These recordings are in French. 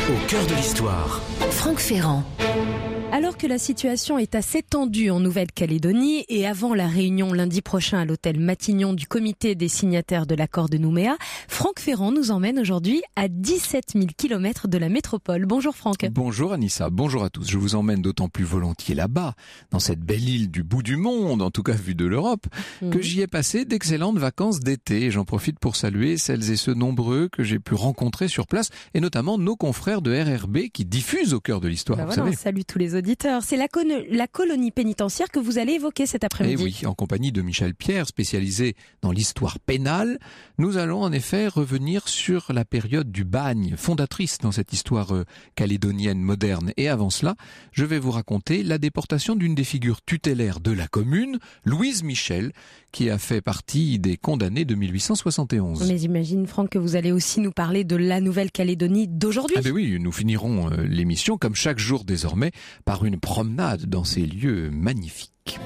Au cœur de l'histoire. Franck Ferrand. Alors que la situation est assez tendue en Nouvelle-Calédonie et avant la réunion lundi prochain à l'hôtel Matignon du comité des signataires de l'accord de Nouméa, Franck Ferrand nous emmène aujourd'hui à 17 000 km de la métropole. Bonjour Franck. Bonjour Anissa, bonjour à tous. Je vous emmène d'autant plus volontiers là-bas, dans cette belle île du bout du monde, en tout cas vue de l'Europe, que j'y ai passé d'excellentes vacances d'été. J'en profite pour saluer celles et ceux nombreux que j'ai pu rencontrer sur place, et notamment nos confrères de RRB qui diffusent Au cœur de l'histoire. Vous savez. Salut tous les auditeurs. C'est la colonie pénitentiaire que vous allez évoquer cet après-midi. Et oui, en compagnie de Michel Pierre, spécialisé dans l'histoire pénale. Nous allons en effet revenir sur la période du bagne, fondatrice dans cette histoire calédonienne moderne. Et avant cela, je vais vous raconter la déportation d'une des figures tutélaires de la commune, Louise Michel, qui a fait partie des condamnés de 1871. Mais j'imagine, Franck, que vous allez aussi nous parler de la Nouvelle-Calédonie d'aujourd'hui. Ah ben oui, nous finirons l'émission, comme chaque jour désormais, par une promenade dans ces lieux magnifiques.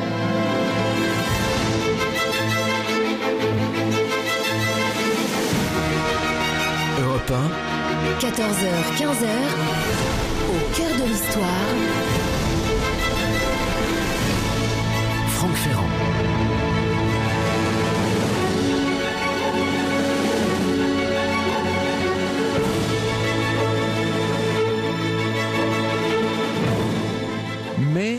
Europe 1, 14h, 15h, au cœur de l'histoire. Franck Ferrand. Mai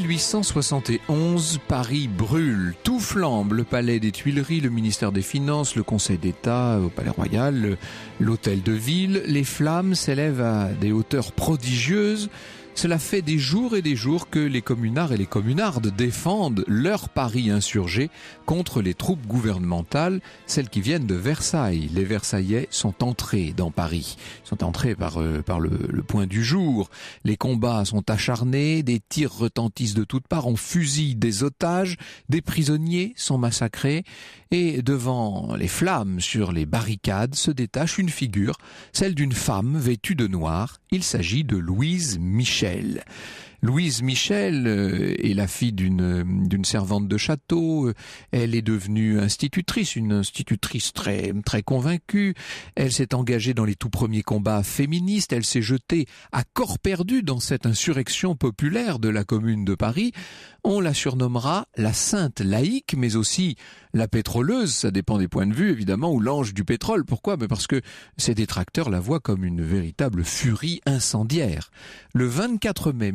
1871, Paris brûle. Tout flambe. Le palais des Tuileries, le ministère des Finances, le Conseil d'État au Palais Royal, l'hôtel de ville. Les flammes s'élèvent à des hauteurs prodigieuses. Cela fait des jours et des jours que les communards et les communardes défendent leur Paris insurgé contre les troupes gouvernementales, celles qui viennent de Versailles. Les Versaillais sont entrés dans Paris, sont entrés par le point du jour. Les combats sont acharnés, des tirs retentissent de toutes parts, on fusille des otages, des prisonniers sont massacrés et devant les flammes sur les barricades se détache une figure, celle d'une femme vêtue de noir. Il s'agit de Louise Michel. Louise Michel est la fille d'une servante de château. Elle est devenue institutrice, une institutrice très convaincue. Elle s'est engagée dans les tout premiers combats féministes. Elle s'est jetée à corps perdu dans cette insurrection populaire de la Commune de Paris. On la surnommera la sainte laïque, mais aussi la pétroleuse, ça dépend des points de vue évidemment, ou l'ange du pétrole. Pourquoi ? Parce que ses détracteurs la voient comme une véritable furie incendiaire. Le 24 mai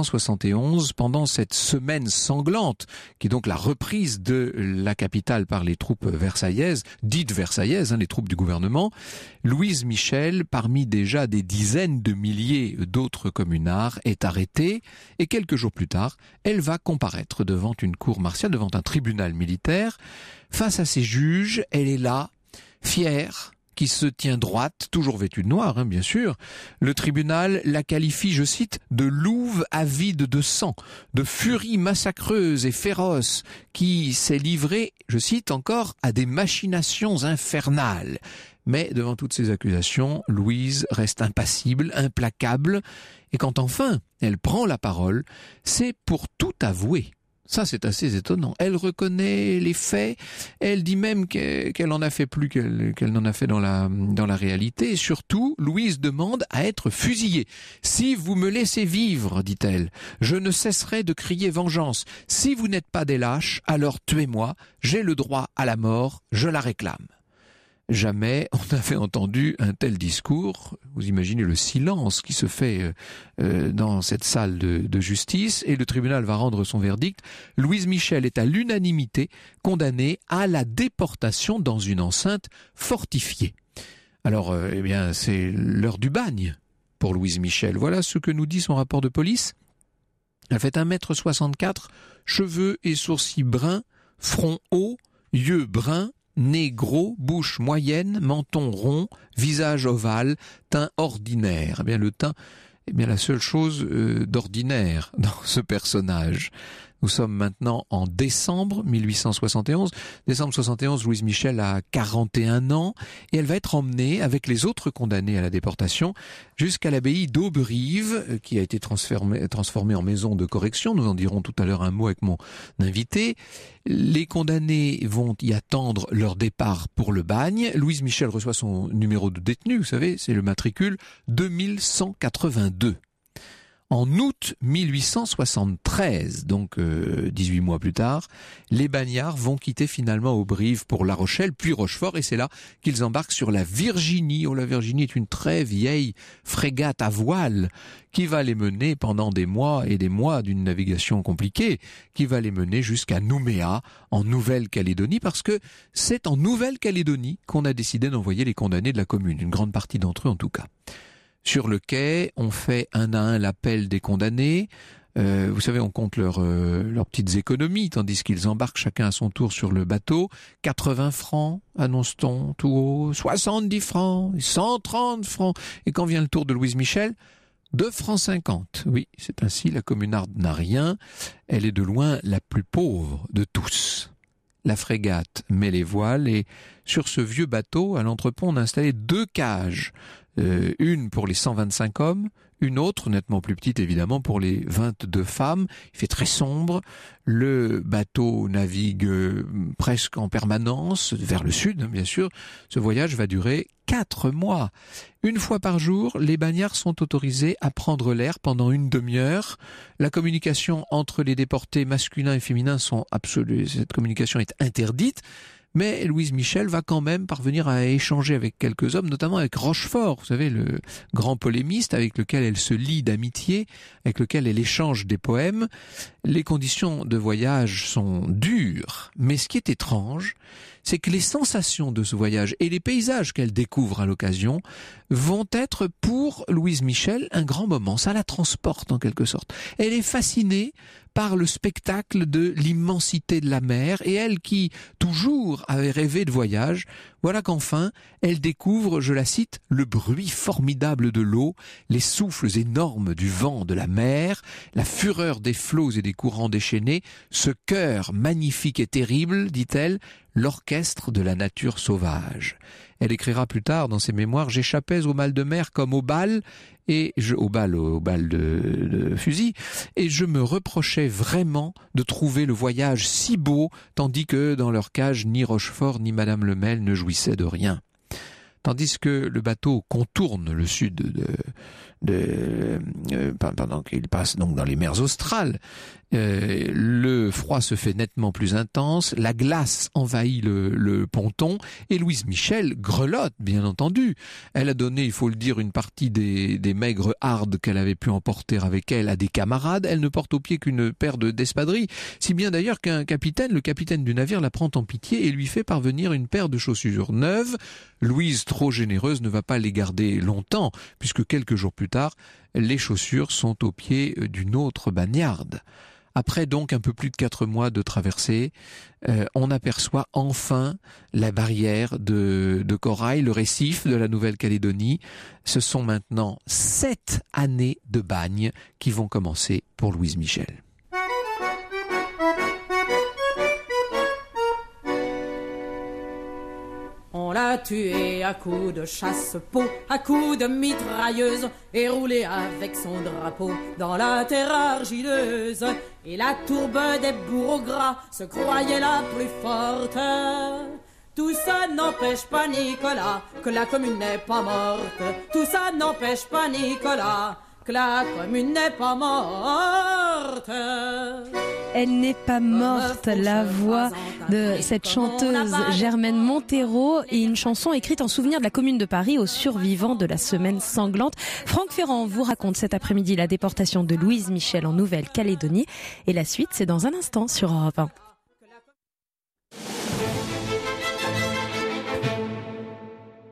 1871, pendant cette semaine sanglante, qui est donc la reprise de la capitale par les troupes versaillaises, dites versaillaises, les troupes du gouvernement, Louise Michel, parmi déjà des dizaines de milliers d'autres communards, est arrêtée, et quelques jours plus tard, elle va comparaître devant une cour martiale, devant un tribunal militaire. Face à ses juges, elle est là, fière, qui se tient droite, toujours vêtue de noir, bien sûr. Le tribunal la qualifie, je cite, de louve avide de sang, de furie massacreuse et féroce, qui s'est livrée, je cite encore, à des machinations infernales. Mais devant toutes ces accusations, Louise reste impassible, implacable, et quand enfin elle prend la parole, c'est pour tout avouer. Ça, c'est assez étonnant. Elle reconnaît les faits, elle dit même qu'elle en a fait plus qu'elle n'en a fait dans la réalité. Et surtout, Louise demande à être fusillée. « Si vous me laissez vivre, dit-elle, je ne cesserai de crier vengeance. Si vous n'êtes pas des lâches, alors tuez-moi. J'ai le droit à la mort, je la réclame. » Jamais on n'avait entendu un tel discours. Vous imaginez le silence qui se fait dans cette salle de justice, et le tribunal va rendre son verdict. Louise Michel est à l'unanimité condamnée à la déportation dans une enceinte fortifiée. Alors, c'est l'heure du bagne pour Louise Michel. Voilà ce que nous dit son rapport de police. Elle fait 1m64, cheveux et sourcils bruns, front haut, yeux bruns, nez gros, bouche moyenne, menton rond, visage ovale, teint ordinaire. Le teint est bien la seule chose d'ordinaire dans ce personnage. Nous sommes maintenant en décembre 1871. Décembre 71, Louise Michel a 41 ans et elle va être emmenée avec les autres condamnés à la déportation jusqu'à l'abbaye d'Auberive qui a été transformée en maison de correction. Nous en dirons tout à l'heure un mot avec mon invité. Les condamnés vont y attendre leur départ pour le bagne. Louise Michel reçoit son numéro de détenu, vous savez, c'est le matricule 2182. En août 1873, donc 18 mois plus tard, les bagnards vont quitter finalement Auberive pour La Rochelle, puis Rochefort, et c'est là qu'ils embarquent sur la Virginie. Oh, la Virginie est une très vieille frégate à voile qui va les mener pendant des mois et des mois d'une navigation compliquée, qui va les mener jusqu'à Nouméa, en Nouvelle-Calédonie, parce que c'est en Nouvelle-Calédonie qu'on a décidé d'envoyer les condamnés de la commune, une grande partie d'entre eux en tout cas. Sur le quai, on fait un à un l'appel des condamnés. Vous savez, on compte leurs petites économies, tandis qu'ils embarquent chacun à son tour sur le bateau. 80 francs, annonce-t-on tout haut, 70 francs, 130 francs. Et quand vient le tour de Louise Michel, 2 francs 50. Oui, c'est ainsi, la communarde n'a rien. Elle est de loin la plus pauvre de tous. La frégate met les voiles et sur ce vieux bateau, à l'entrepont, on a installé 2 cages. Une pour les 125 hommes, une autre, nettement plus petite évidemment, pour les 22 femmes. Il fait très sombre. Le bateau navigue presque en permanence, vers le sud, bien sûr. Ce voyage va durer 4 mois. Une fois par jour, les bagnards sont autorisés à prendre l'air pendant une demi-heure. La communication entre les déportés masculins et féminins sont absolues. Cette communication est interdite. Mais Louise Michel va quand même parvenir à échanger avec quelques hommes, notamment avec Rochefort, vous savez, le grand polémiste avec lequel elle se lie d'amitié, avec lequel elle échange des poèmes. Les conditions de voyage sont dures, mais ce qui est étrange, c'est que les sensations de ce voyage et les paysages qu'elle découvre à l'occasion vont être pour Louise Michel un grand moment. Ça la transporte en quelque sorte. Elle est fascinée par le spectacle de l'immensité de la mer et elle qui, toujours, avait rêvé de voyage, voilà qu'enfin, elle découvre, je la cite, le bruit formidable de l'eau, les souffles énormes du vent de la mer, la fureur des flots et des courants déchaînés, ce chœur magnifique et terrible, dit-elle, l'orchestre de la nature sauvage. Elle écrira plus tard dans ses mémoires « J'échappais au mal de mer comme au bal, au bal de fusil, et je me reprochais vraiment de trouver le voyage si beau, tandis que dans leur cage, ni Rochefort ni Madame Lemel ne jouissaient de rien. » Tandis que le bateau contourne le sud pendant qu'il passe donc dans les mers australes, le froid se fait nettement plus intense, la glace envahit le ponton et Louise Michel grelotte, bien entendu. Elle a donné, il faut le dire, une partie des maigres hardes qu'elle avait pu emporter avec elle à des camarades. Elle ne porte au pied qu'une paire d'espadrilles, si bien d'ailleurs qu'un capitaine, le capitaine du navire, la prend en pitié et lui fait parvenir une paire de chaussures neuves. Louise, trop généreuse, ne va pas les garder longtemps, puisque quelques jours plus tard, les chaussures sont aux pieds d'une autre bagnarde. Après donc un peu plus de 4 mois de traversée, on aperçoit enfin la barrière de corail, le récif de la Nouvelle-Calédonie. Ce sont maintenant 7 années de bagne qui vont commencer pour Louise Michel. On l'a tué à coups de chasse-peau, à coups de mitrailleuse, et roulé avec son drapeau dans la terre argileuse. Et la tourbe des bourreaux gras se croyait la plus forte. Tout ça n'empêche pas Nicolas que la commune n'est pas morte. Tout ça n'empêche pas Nicolas que la commune n'est pas morte. Elle n'est pas morte, la voix de cette chanteuse Germaine Montero et une chanson écrite en souvenir de la Commune de Paris aux survivants de la semaine sanglante. Franck Ferrand vous raconte cet après-midi la déportation de Louise Michel en Nouvelle-Calédonie et la suite c'est dans un instant sur Europe 1.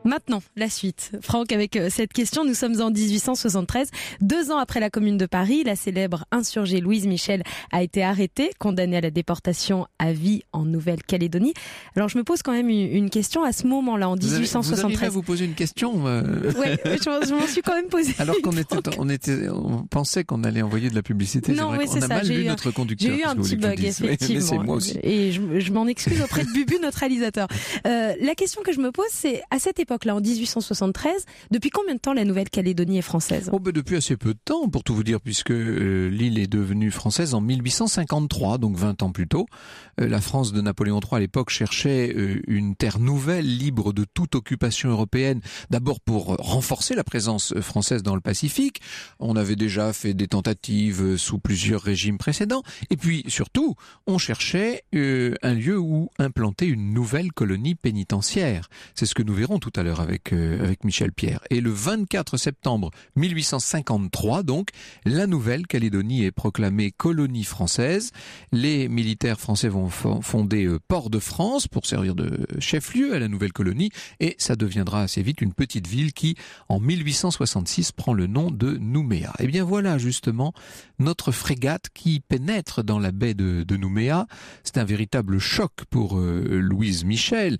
Maintenant, la suite. Franck, avec cette question, nous sommes en 1873. 2 ans après la Commune de Paris, la célèbre insurgée Louise Michel a été arrêtée, condamnée à la déportation à vie en Nouvelle-Calédonie. Alors, je me pose quand même une question à ce moment-là, en 1873. Vous arrivez à vous poser une question Oui, je m'en suis quand même posé. Alors on pensait qu'on allait envoyer de la publicité. Non, oui, c'est on a mal lu notre conducteur. J'ai eu un petit bug, effectivement. C'est moi aussi. Et je m'en excuse auprès de Bubu, notre réalisateur. La question que je me pose, c'est à cette époque-là, en 1873, depuis combien de temps la Nouvelle-Calédonie est française ? Depuis assez peu de temps, pour tout vous dire, puisque l'île est devenue française en 1853, donc 20 ans plus tôt. La France de Napoléon III à l'époque cherchait une terre nouvelle, libre de toute occupation européenne, d'abord pour renforcer la présence française dans le Pacifique. On avait déjà fait des tentatives sous plusieurs régimes précédents. Et puis, surtout, on cherchait un lieu où implanter une nouvelle colonie pénitentiaire. C'est ce que nous verrons tout à l'heure avec Michel Pierre. Et le 24 septembre 1853, donc, la Nouvelle-Calédonie est proclamée colonie française. Les militaires français vont fonder Port-de-France pour servir de chef-lieu à la nouvelle colonie. Et ça deviendra assez vite une petite ville qui, en 1866, prend le nom de Nouméa. Et bien voilà justement notre frégate qui pénètre dans la baie de Nouméa. C'est un véritable choc pour Louise Michel.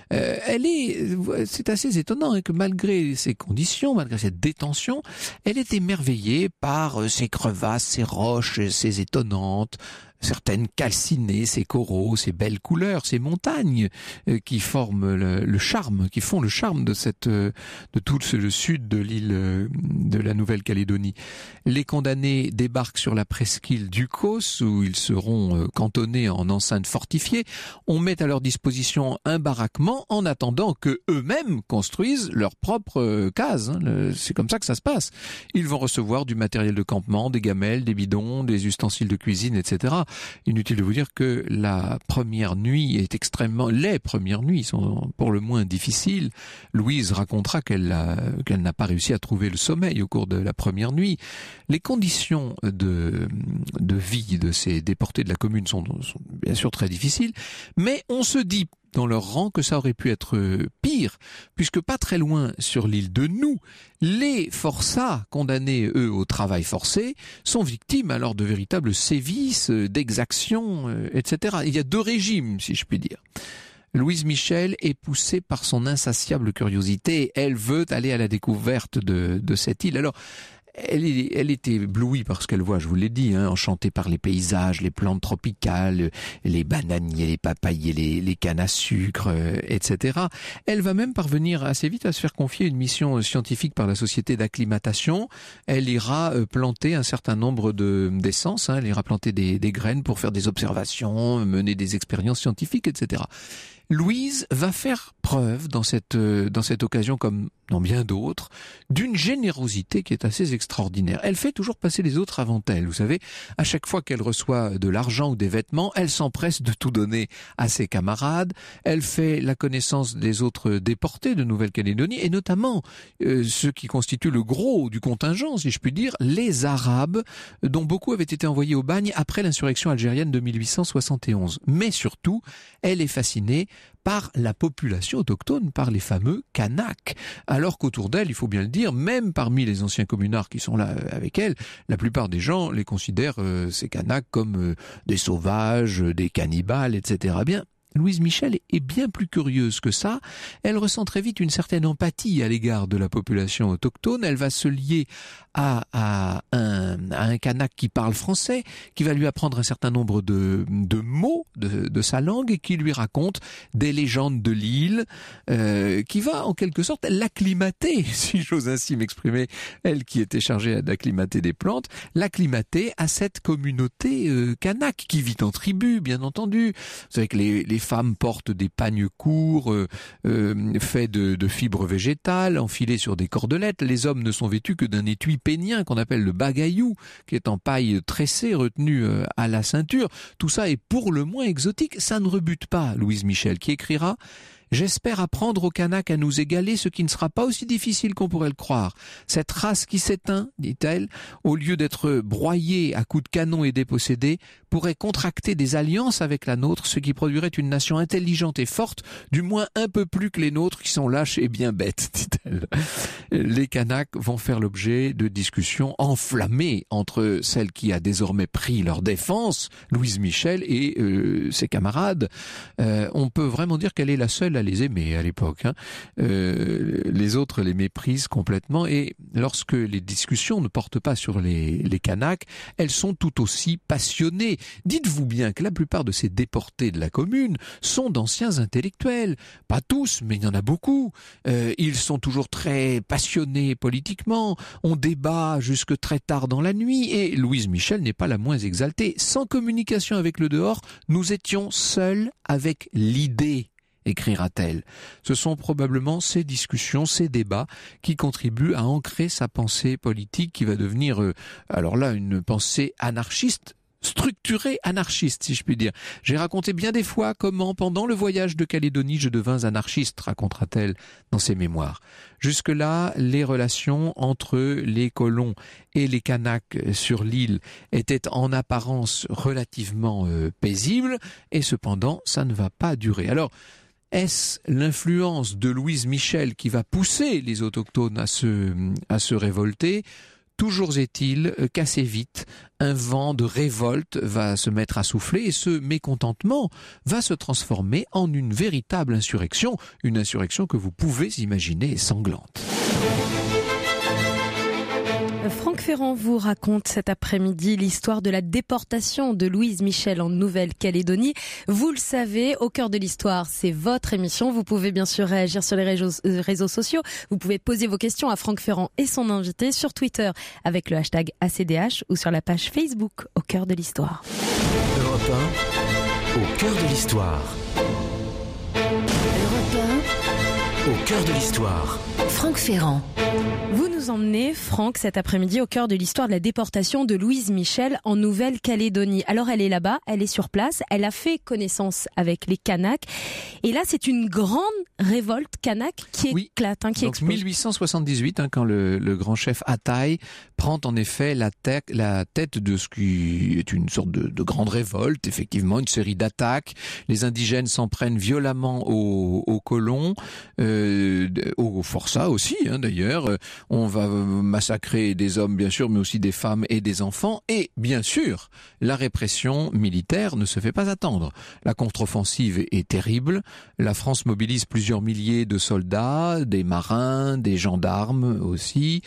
C'est assez étonnant que malgré ces conditions, malgré cette détention, elle est émerveillée par ces crevasses, ces roches, ces étonnantes, certaines calcinées, ces coraux, ces belles couleurs, ces montagnes qui forment le charme, qui font le charme de tout le sud de l'île de la Nouvelle-Calédonie. Les condamnés débarquent sur la presqu'île d'Ukos où ils seront cantonnés en enceinte fortifiée. On met à leur disposition un baraquement en attendant que eux-mêmes construisent leur propre case. C'est comme ça que ça se passe. Ils vont recevoir du matériel de campement, des gamelles, des bidons, des ustensiles de cuisine, etc. Inutile de vous dire que les premières nuits sont pour le moins difficiles. Louise racontera qu'elle n'a pas réussi à trouver le sommeil au cours de la première nuit. Les conditions de vie de ces déportés de la commune sont bien sûr très difficiles, mais on se dit dans leur rang que ça aurait pu être pire, puisque pas très loin sur l'île de Nou, les forçats condamnés, eux, au travail forcé, sont victimes alors de véritables sévices, d'exactions, etc. Il y a 2 régimes, si je puis dire. Louise Michel est poussée par son insatiable curiosité. Elle veut aller à la découverte de cette île. Alors, elle est éblouie par ce qu'elle voit, je vous l'ai dit, enchantée par les paysages, les plantes tropicales, les bananiers, les papayers, les cannes à sucre, etc. Elle va même parvenir assez vite à se faire confier une mission scientifique par la société d'acclimatation. Elle ira planter un certain nombre d'essences, elle ira planter des graines pour faire des observations, mener des expériences scientifiques, etc. Louise va faire preuve dans cette occasion, comme dans bien d'autres, d'une générosité qui est assez extraordinaire. Elle fait toujours passer les autres avant elle. Vous savez, à chaque fois qu'elle reçoit de l'argent ou des vêtements, elle s'empresse de tout donner à ses camarades. Elle fait la connaissance des autres déportés de Nouvelle-Calédonie, et notamment ceux qui constituent le gros du contingent, si je puis dire, les Arabes, dont beaucoup avaient été envoyés au bagne après l'insurrection algérienne de 1871. Mais surtout, elle est fascinée par la population autochtone, par les fameux Kanaks. Alors qu'autour d'elle, il faut bien le dire, même parmi les anciens communards qui sont là avec elle, la plupart des gens les considèrent, ces Kanaks, comme des sauvages, des cannibales, etc. Bien, Louise Michel est bien plus curieuse que ça. Elle ressent très vite une certaine empathie à l'égard de la population autochtone. Elle va se lier à un Kanak qui parle français, qui va lui apprendre un certain nombre de mots de sa langue et qui lui raconte des légendes de l'île, qui va en quelque sorte l'acclimater, si j'ose ainsi m'exprimer, elle qui était chargée d'acclimater des plantes, l'acclimater à cette communauté Kanak qui vit en tribu, bien entendu. Vous savez que les femmes portent des pagnes courts, faits de fibres végétales, enfilés sur des cordelettes. Les hommes ne sont vêtus que d'un étui pénien qu'on appelle le bagayou, qui est en paille tressée, retenu à la ceinture. Tout ça est pour le moins exotique. Ça ne rebute pas Louise Michel, qui écrira: J'espère apprendre aux Kanaks à nous égaler, ce qui ne sera pas aussi difficile qu'on pourrait le croire. Cette race qui s'éteint, dit-elle, au lieu d'être broyée à coups de canon et dépossédée, pourrait contracter des alliances avec la nôtre, ce qui produirait une nation intelligente et forte, du moins un peu plus que les nôtres qui sont lâches et bien bêtes, dit-elle. Les Kanaks vont faire l'objet de discussions enflammées entre celle qui a désormais pris leur défense, Louise Michel, et ses camarades. On peut vraiment dire qu'elle est la seule à les aimer à l'époque. Les autres les méprisent complètement, et lorsque les discussions ne portent pas sur les Kanaks, elles sont tout aussi passionnées. Dites-vous bien que la plupart de ces déportés de la commune sont d'anciens intellectuels. Pas tous, mais il y en a beaucoup. Ils sont toujours très passionnés politiquement. On débat jusque très tard dans la nuit, et Louise Michel n'est pas la moins exaltée. Sans communication avec le dehors, nous étions seuls avec l'idée, écrira-t-elle. Ce sont probablement ces discussions, ces débats qui contribuent à ancrer sa pensée politique qui va devenir, alors là, une pensée anarchiste, structurée anarchiste, si je puis dire. J'ai raconté bien des fois comment, pendant le voyage de Calédonie, je devins anarchiste, racontera-t-elle dans ses mémoires. Jusque-là, les relations entre les colons et les Kanaks sur l'île étaient en apparence relativement paisibles, et cependant, ça ne va pas durer. Alors, est-ce l'influence de Louise Michel qui va pousser les autochtones à se révolter ? Toujours est-il qu'assez vite, un vent de révolte va se mettre à souffler, et ce mécontentement va se transformer en une véritable insurrection, une insurrection que vous pouvez imaginer sanglante. Franck Ferrand vous raconte cet après-midi l'histoire de la déportation de Louise Michel en Nouvelle-Calédonie. Vous le savez, Au cœur de l'histoire, c'est votre émission. Vous pouvez bien sûr réagir sur les réseaux sociaux. Vous pouvez poser vos questions à Franck Ferrand et son invité sur Twitter avec le hashtag ACDH ou sur la page Facebook Au cœur de l'histoire. Europe 1, au cœur de l'histoire. Europe 1, Au cœur de l'histoire. Franck Ferrand. Vous nous emmenez, Franck, cet après-midi au cœur de l'histoire de la déportation de Louise Michel en Nouvelle-Calédonie. Alors elle est là-bas, elle est sur place, elle a fait connaissance avec les Kanaks. Et là, c'est une grande révolte kanak qui éclate, qui donc explose. 1878, quand le grand chef Ataï prend en effet la tête de ce qui est une sorte de grande révolte, effectivement, une série d'attaques. Les indigènes s'en prennent violemment aux colons, aux forçats aussi, d'ailleurs. On va massacrer des hommes, bien sûr, mais aussi des femmes et des enfants. Et, bien sûr, la répression militaire ne se fait pas attendre. La contre-offensive est terrible. La France mobilise plusieurs milliers de soldats, des marins, des gendarmes aussi.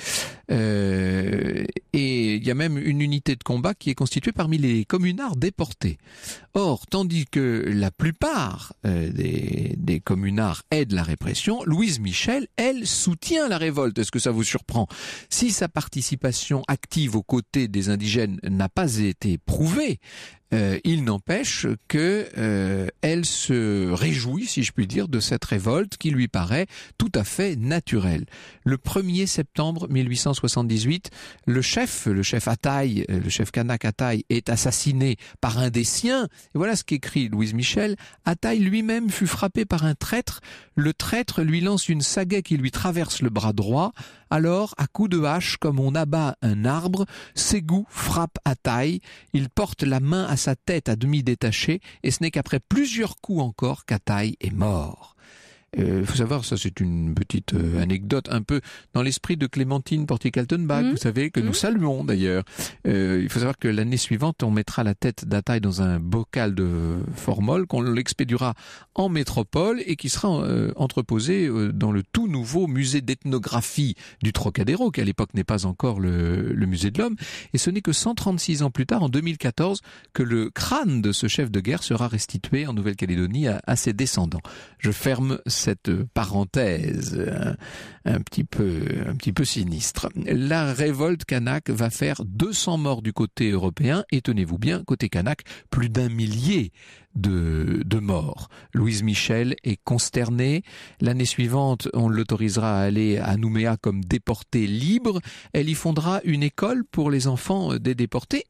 Et il y a même une unité de combat qui est constituée parmi les communards déportés. Or, tandis que la plupart des communards aident la répression, Louise Michel, elle, soutient la révolte. Est-ce que ça vous surprend ? Si sa participation active aux côtés des indigènes n'a pas été prouvée, il n'empêche que elle se réjouit, si je puis dire, de cette révolte qui lui paraît tout à fait naturelle. Le 1er septembre 1878, le chef Ataï, le chef kanak Ataï, est assassiné par un des siens. Et voilà ce qu'écrit Louise Michel. Ataï lui-même fut frappé par un traître. Le traître lui lance une sagaie qui lui traverse le bras droit. Alors, à coups de hache, comme on abat un arbre, Ségou frappe Ataï. Il porte la main à sa tête à demi détachée, et ce n'est qu'après plusieurs coups encore qu'Ataï est mort. Faut savoir, ça c'est une petite anecdote un peu dans l'esprit de Clémentine Portier-Kaltenbach, vous savez, que nous saluons d'ailleurs. Il faut savoir que l'année suivante, on mettra la tête d'Ataï dans un bocal de formol qu'on l'expédiera en métropole et qui sera entreposé dans le tout nouveau musée d'ethnographie du Trocadéro, qui à l'époque n'est pas encore le musée de l'homme. Et ce n'est que 136 ans plus tard, en 2014, que le crâne de ce chef de guerre sera restitué en Nouvelle-Calédonie à ses descendants. Je ferme cette parenthèse un petit peu sinistre. La révolte kanak va faire 200 morts du côté européen et tenez-vous bien, côté kanak, plus d'1 millier de morts. Louise Michel est consternée. L'année suivante, on l'autorisera à aller à Nouméa comme déportée libre. Elle y fondera une école pour les enfants des déportés et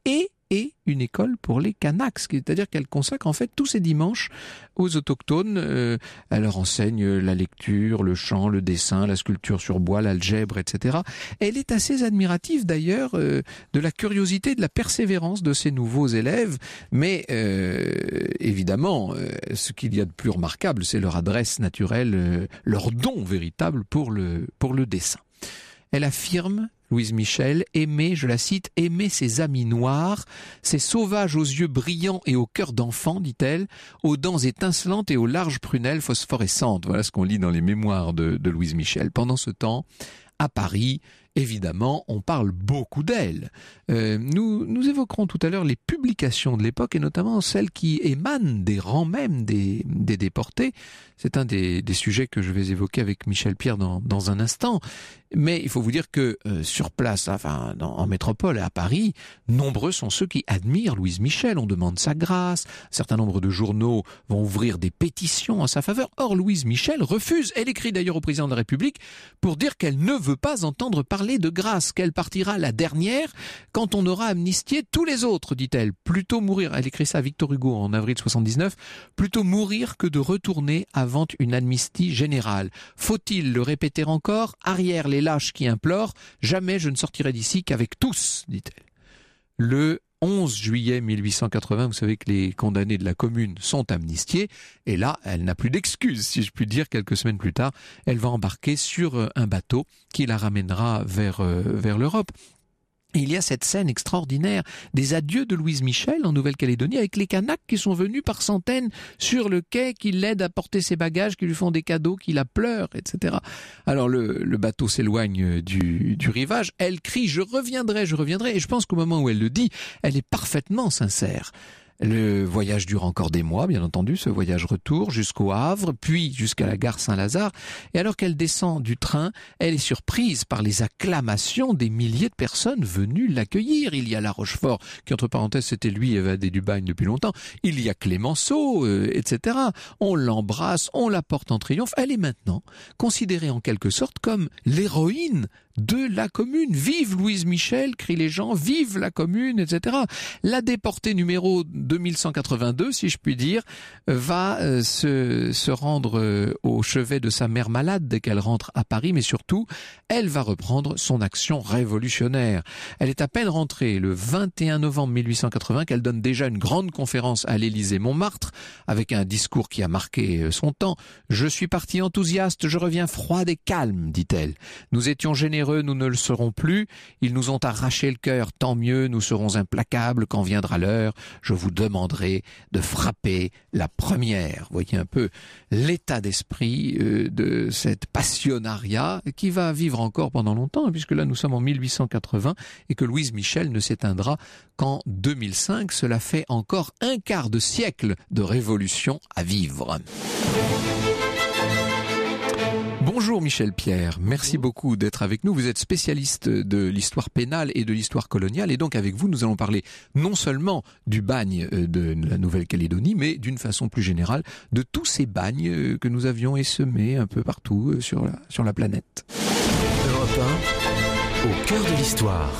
et une école pour les Kanaks, c'est-à-dire qu'elle consacre en fait tous ses dimanches aux autochtones. Elle leur enseigne la lecture, le chant, le dessin, la sculpture sur bois, l'algèbre, etc. Elle est assez admirative d'ailleurs de la curiosité, de la persévérance de ces nouveaux élèves, mais évidemment, ce qu'il y a de plus remarquable, c'est leur adresse naturelle, leur don véritable pour le dessin. Elle affirme, Louise Michel, aimer, je la cite, aimer ses amis noirs, ces sauvages aux yeux brillants et au cœur d'enfant, dit-elle, aux dents étincelantes et aux larges prunelles phosphorescentes. Voilà ce qu'on lit dans les mémoires de Louise Michel. Pendant ce temps, à Paris, évidemment, on parle beaucoup d'elle. Nous évoquerons tout à l'heure les publications de l'époque et notamment celles qui émanent des rangs même des déportés. C'est un des sujets que je vais évoquer avec Michel Pierre dans un instant. Mais il faut vous dire que sur place, en métropole et à Paris, nombreux sont ceux qui admirent Louise Michel. On demande sa grâce. Un certain nombre de journaux vont ouvrir des pétitions en sa faveur. Or, Louise Michel refuse. Elle écrit d'ailleurs au président de la République pour dire qu'elle ne veut pas entendre parler de grâce, qu'elle partira la dernière quand on aura amnistié tous les autres, dit-elle. Plutôt mourir, elle écrit ça à Victor Hugo en avril 79, plutôt mourir que de retourner avant une amnistie générale. Faut-il le répéter encore? Arrière les lâches qui implorent, jamais je ne sortirai d'ici qu'avec tous, dit-elle. Le 11 juillet 1880, vous savez que les condamnés de la Commune sont amnistiés, et là, elle n'a plus d'excuses, si je puis dire. Quelques semaines plus tard, elle va embarquer sur un bateau qui la ramènera vers l'Europe. Et il y a cette scène extraordinaire des adieux de Louise Michel en Nouvelle-Calédonie avec les Kanaks qui sont venus par centaines sur le quai, qui l'aident à porter ses bagages, qui lui font des cadeaux, qui la pleurent, etc. Alors le bateau s'éloigne du rivage. Elle crie « Je reviendrai ». Et je pense qu'au moment où elle le dit, elle est parfaitement sincère. Le voyage dure encore des mois, bien entendu, ce voyage retour jusqu'au Havre, puis jusqu'à la gare Saint-Lazare. Et alors qu'elle descend du train, elle est surprise par les acclamations des milliers de personnes venues l'accueillir. Il y a La Rochefort, qui entre parenthèses s'était lui évadé du bagne depuis longtemps. Il y a Clémenceau, etc. On l'embrasse, on la porte en triomphe. Elle est maintenant considérée en quelque sorte comme l'héroïne de la Commune. Vive Louise Michel, crient les gens, vive la Commune, etc. La déportée numéro 2182, si je puis dire, va se rendre au chevet de sa mère malade dès qu'elle rentre à Paris, mais surtout, elle va reprendre son action révolutionnaire. Elle est à peine rentrée le 21 novembre 1880 qu'elle donne déjà une grande conférence à l'Élysée-Montmartre, avec un discours qui a marqué son temps. « Je suis partie enthousiaste, je reviens froide et calme », dit-elle. « Nous étions généreux, nous ne le serons plus. Ils nous ont arraché le cœur, tant mieux, nous serons implacables quand viendra l'heure. Je vous demanderai de frapper la première. » Vous voyez un peu l'état d'esprit de cette passionnariat qui va vivre encore pendant longtemps, puisque là nous sommes en 1880 et que Louise Michel ne s'éteindra qu'en 2005. Cela fait encore un quart de siècle de révolution à vivre. Bonjour Michel Pierre, merci beaucoup d'être avec nous. Vous êtes spécialiste de l'histoire pénale et de l'histoire coloniale, et donc avec vous nous allons parler non seulement du bagne de la Nouvelle-Calédonie, mais d'une façon plus générale de tous ces bagnes que nous avions essaimés un peu partout sur la planète. Europe 1, au cœur de l'histoire.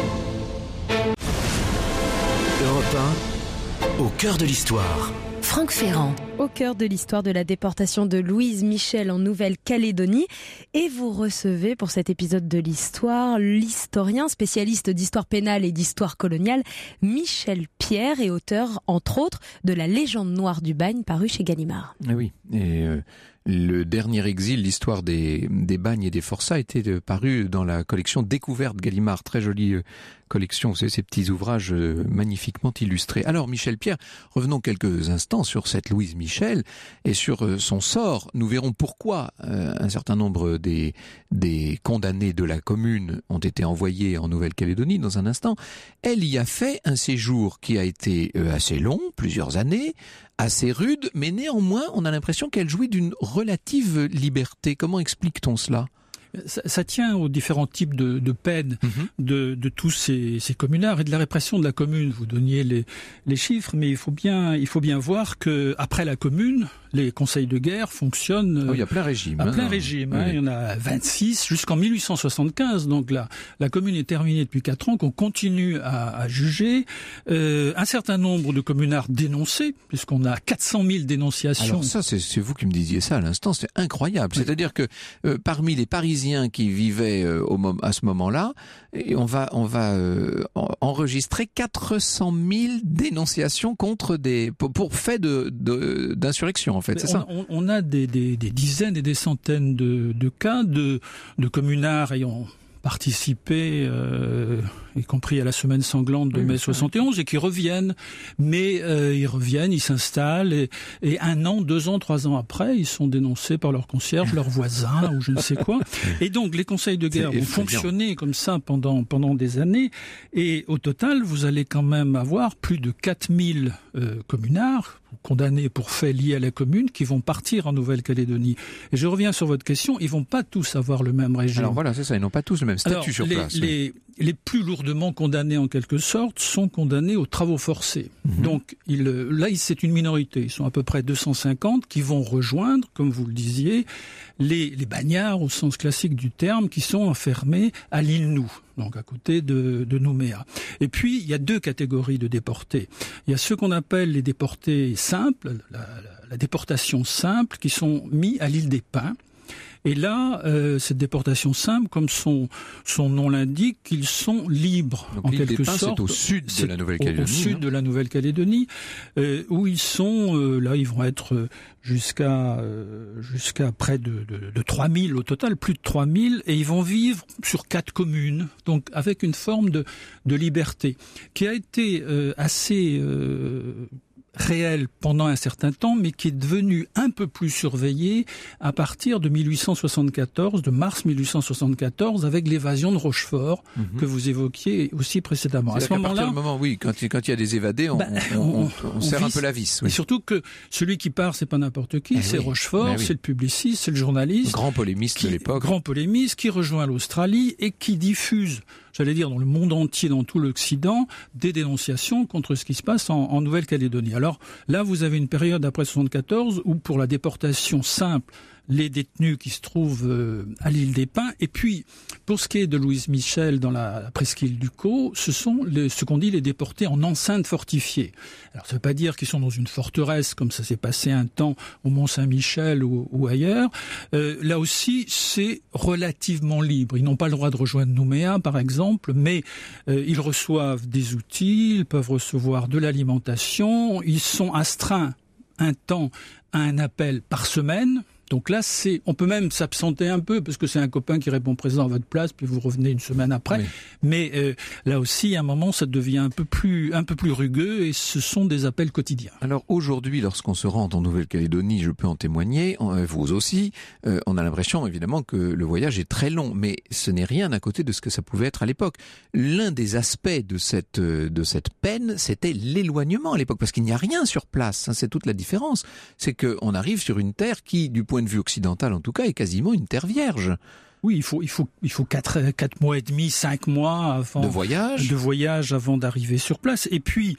Europe 1, au cœur de l'histoire. Franck Ferrand. Au cœur de l'histoire de la déportation de Louise Michel en Nouvelle-Calédonie. Et vous recevez pour cet épisode de l'histoire l'historien spécialiste d'histoire pénale et d'histoire coloniale Michel Pierre, et auteur entre autres de La légende noire du bagne paru chez Gallimard. Ah oui, et le dernier exil, l'histoire des bagnes et des forçats, était paru dans la collection Découverte Gallimard, très jolie collection, vous savez, ces petits ouvrages magnifiquement illustrés. Alors Michel Pierre, revenons quelques instants sur cette Louise Michel et sur son sort. Nous verrons pourquoi un certain nombre des condamnés de la Commune ont été envoyés en Nouvelle-Calédonie dans un instant. Elle y a fait un séjour qui a été assez long, plusieurs années, assez rude, mais néanmoins on a l'impression qu'elle jouit d'une relative liberté. Comment explique-t-on cela ? Ça tient aux différents types de peines de tous ces communards et de la répression de la Commune. Vous donniez les chiffres, mais il faut bien voir que après la Commune, les conseils de guerre fonctionnent il y a plein régime. À plein régime. Oui. Il y en a 26 jusqu'en 1875. Donc la commune est terminée depuis 4 ans, qu'on continue à juger. Un certain nombre de communards dénoncés, puisqu'on a 400 000 dénonciations. Alors ça, c'est vous qui me disiez ça à l'instant, c'est incroyable. Oui. C'est-à-dire que parmi les Parisiens qui vivaient à ce moment-là, on va enregistrer 400 000 dénonciations contre pour faits d'insurrection, en fait, c'est ça? On a des dizaines et des centaines de cas de communards ayant participé, y compris à la semaine sanglante de mai 71, et qui reviennent. Mais ils reviennent, ils s'installent, et 1 an, 2 ans, 3 ans après, ils sont dénoncés par leurs concierges, leurs voisins, ou je ne sais quoi. Et donc, les conseils de guerre vont fonctionner comme ça pendant des années. Et au total, vous allez quand même avoir plus de 4000 communards condamnés pour faits liés à la commune qui vont partir en Nouvelle-Calédonie. Et je reviens sur votre question, ils vont pas tous avoir le même régime. Alors voilà, c'est ça, ils n'ont pas tous le même statut sur place. Les plus lourdement condamnés en quelque sorte sont condamnés aux travaux forcés. Donc là, c'est une minorité. Ils sont à peu près 250 qui vont rejoindre, comme vous le disiez, les bagnards au sens classique du terme, qui sont enfermés à l'île Nou, donc à côté de Nouméa. Et puis, il y a 2 catégories de déportés. Il y a ceux qu'on appelle les déportés simples, la déportation simple, qui sont mis à l'île des Pins. Et là, cette déportation simple, comme son nom l'indique, ils sont libres, donc, en quelque sorte. C'est au sud de la Nouvelle-Calédonie. Au sud de la Nouvelle-Calédonie, où ils sont, là, ils vont être jusqu'à près de 3000 au total, plus de 3000, et ils vont vivre sur 4 communes, donc avec une forme de liberté, qui a été assez réel pendant un certain temps, mais qui est devenu un peu plus surveillé à partir de 1874, de mars 1874, avec l'évasion de Rochefort, que vous évoquiez aussi précédemment. À ce moment-là, oui, quand il y a des évadés, on serre un peu la vis. Oui. Et surtout que celui qui part, c'est pas n'importe qui, c'est Rochefort, c'est le publiciste, c'est le journaliste. Grand polémiste de l'époque. Grand polémiste qui rejoint l'Australie et qui diffuse, j'allais dire dans le monde entier, dans tout l'Occident, des dénonciations contre ce qui se passe en Nouvelle-Calédonie. Alors là, vous avez une période après 1974 où pour la déportation simple, les détenus qui se trouvent à l'île des Pins. Et puis, pour ce qui est de Louise Michel dans la presqu'île du Caux, ce sont ce qu'on dit les déportés en enceinte fortifiée. Alors, ça ne veut pas dire qu'ils sont dans une forteresse, comme ça s'est passé un temps au Mont-Saint-Michel ou ailleurs. Là aussi, c'est relativement libre. Ils n'ont pas le droit de rejoindre Nouméa, par exemple, mais ils reçoivent des outils, ils peuvent recevoir de l'alimentation, ils sont astreints un temps à un appel par semaine. Donc là, on peut même s'absenter un peu parce que c'est un copain qui répond présent à votre place, puis vous revenez une semaine après. Oui. Mais là aussi, à un moment, ça devient un peu plus rugueux et ce sont des appels quotidiens. Alors aujourd'hui, lorsqu'on se rend en Nouvelle-Calédonie, je peux en témoigner, vous aussi, on a l'impression évidemment que le voyage est très long, mais ce n'est rien à côté de ce que ça pouvait être à l'époque. L'un des aspects de cette peine, c'était l'éloignement à l'époque, parce qu'il n'y a rien sur place. Hein, c'est toute la différence. C'est qu'on arrive sur une terre qui, du point de vue occidental en tout cas, est quasiment une terre vierge. Oui, il faut 4 mois et demi, 5 mois avant de voyage avant d'arriver sur place. Et puis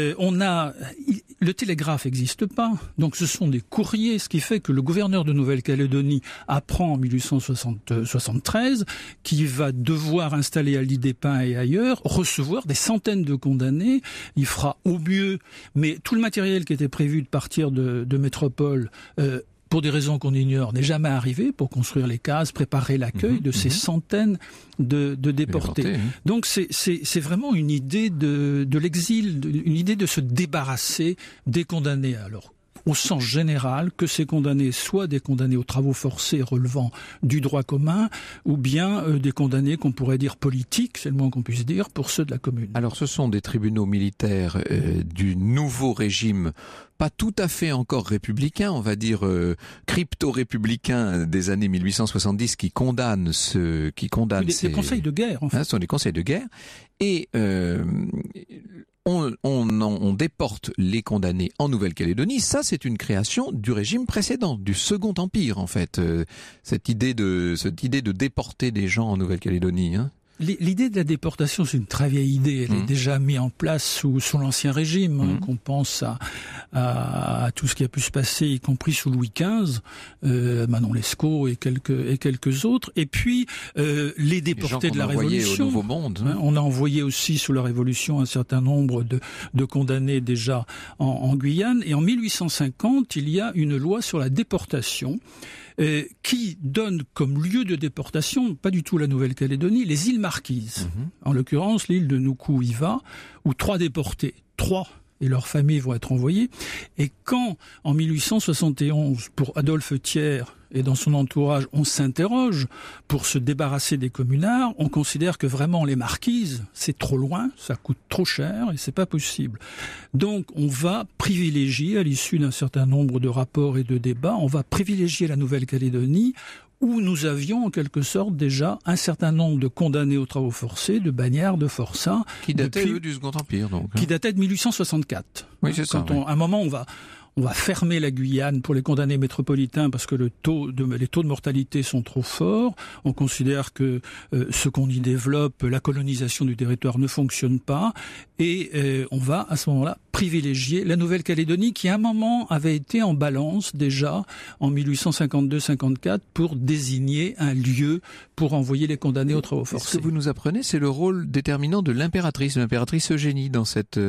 le télégraphe n'existe pas, donc ce sont des courriers, ce qui fait que le gouverneur de Nouvelle-Calédonie apprend en 1873 qu'il va devoir installer à l'île des Pins et ailleurs recevoir des centaines de condamnés. Il fera au mieux, mais tout le matériel qui était prévu de partir de métropole pour des raisons qu'on ignore, n'est jamais arrivé pour construire les cases, préparer l'accueil de ces centaines de déportés. Donc c'est vraiment une idée de l'exil, une idée de se débarrasser des condamnés. Alors, au sens général, que ces condamnés soient des condamnés aux travaux forcés relevant du droit commun, ou bien des condamnés qu'on pourrait dire politiques, c'est le moins qu'on puisse dire, pour ceux de la commune. Alors ce sont des tribunaux militaires du nouveau régime, pas tout à fait encore républicain, on va dire crypto-républicain des années 1870 qui condamnent les conseils de guerre, en fait. Ce sont des conseils de guerre. Et on déporte les condamnés en Nouvelle-Calédonie. Ça, c'est une création du régime précédent, du Second Empire, en fait. Cette idée de déporter des gens en Nouvelle-Calédonie, hein. L'idée de la déportation, c'est une très vieille idée. Elle est déjà mise en place sous l'Ancien Régime. Qu'on pense à tout ce qui a pu se passer, y compris sous Louis XV, Manon Lescaut et quelques autres. Et puis les déportés de la Révolution. Au Nouveau Monde. On a envoyé aussi sous la Révolution un certain nombre de condamnés déjà en Guyane. Et en 1850, il y a une loi sur la déportation qui donne comme lieu de déportation, pas du tout la Nouvelle-Calédonie, les îles Marquises. En l'occurrence, l'île de Nuku-Hiva, où 3 déportés, 3 et leurs familles vont être envoyées. Et quand, en 1871, pour Adolphe Thiers et dans son entourage, on s'interroge pour se débarrasser des communards, on considère que vraiment les Marquises, c'est trop loin, ça coûte trop cher et c'est pas possible. Donc on va privilégier, à l'issue d'un certain nombre de rapports et de débats, on va privilégier la Nouvelle-Calédonie, où nous avions en quelque sorte déjà un certain nombre de condamnés aux travaux forcés, de Bagnères, de Forçats. Qui dataient, eux, du Second Empire, donc. Qui dataient de 1864. Oui, c'est ça. À un moment, on va fermer la Guyane pour les condamnés métropolitains parce que les taux de mortalité sont trop forts. On considère que ce qu'on y développe, la colonisation du territoire ne fonctionne pas. Et on va, à ce moment-là, privilégier la Nouvelle-Calédonie qui, à un moment, avait été en balance déjà en 1852-54 pour désigner un lieu pour envoyer les condamnés aux travaux forcés. Ce que vous nous apprenez, c'est le rôle déterminant de l'impératrice Eugénie dans cette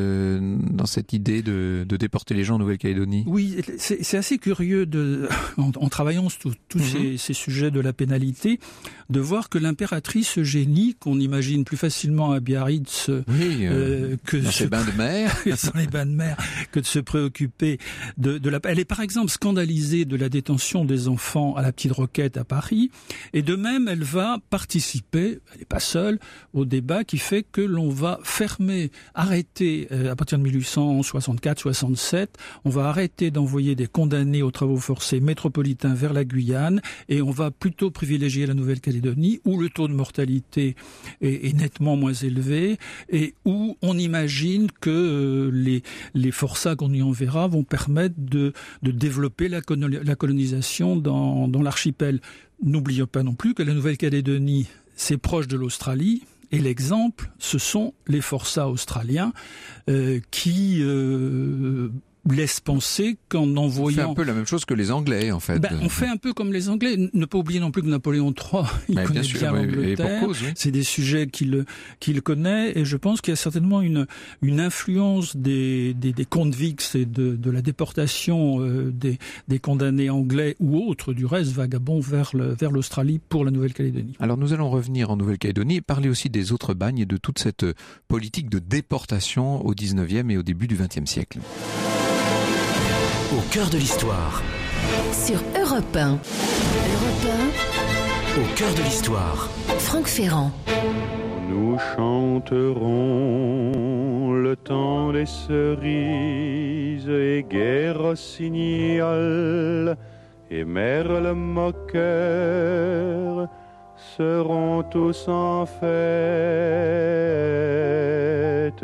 idée de déporter les gens en Nouvelle-Calédonie. Oui, c'est assez curieux en travaillant sur tous ces sujets de la pénalité, de voir que l'impératrice Eugénie, qu'on imagine plus facilement à Biarritz que dans ses bains de mer, dans les bains de mer, que de se préoccuper de la. Elle est par exemple scandalisée de la détention des enfants à la Petite Roquette à Paris, et de même elle va participer, elle n'est pas seule, au débat qui fait que l'on va arrêter à partir de 1864-67, on va arrêter d'envoyer des condamnés aux travaux forcés métropolitains vers la Guyane, et on va plutôt privilégier la Nouvelle-Calédonie, où le taux de mortalité est nettement moins élevé, et où on imagine que les forçats qu'on y enverra vont permettre de développer la colonisation dans l'archipel. N'oublions pas non plus que la Nouvelle-Calédonie, c'est proche de l'Australie, et l'exemple, ce sont les forçats australiens qui laisse penser qu'en envoyant... On fait un peu la même chose que les Anglais, en fait. On fait un peu comme les Anglais. Ne pas oublier non plus que Napoléon III, il connaît bien l'Angleterre. C'est des sujets qu'il connaît, et je pense qu'il y a certainement une influence des convicts et de la déportation des condamnés anglais ou autres, du reste, vagabonds vers l'Australie pour la Nouvelle-Calédonie. Alors nous allons revenir en Nouvelle-Calédonie et parler aussi des autres bagnes et de toute cette politique de déportation au 19e et au début du 20e siècle. Au cœur de l'histoire. Sur Europe 1. Europe 1. Au cœur de l'histoire. Franck Ferrand. Nous chanterons le temps des cerises et guerre rossignol et merle moqueur seront tous en fête.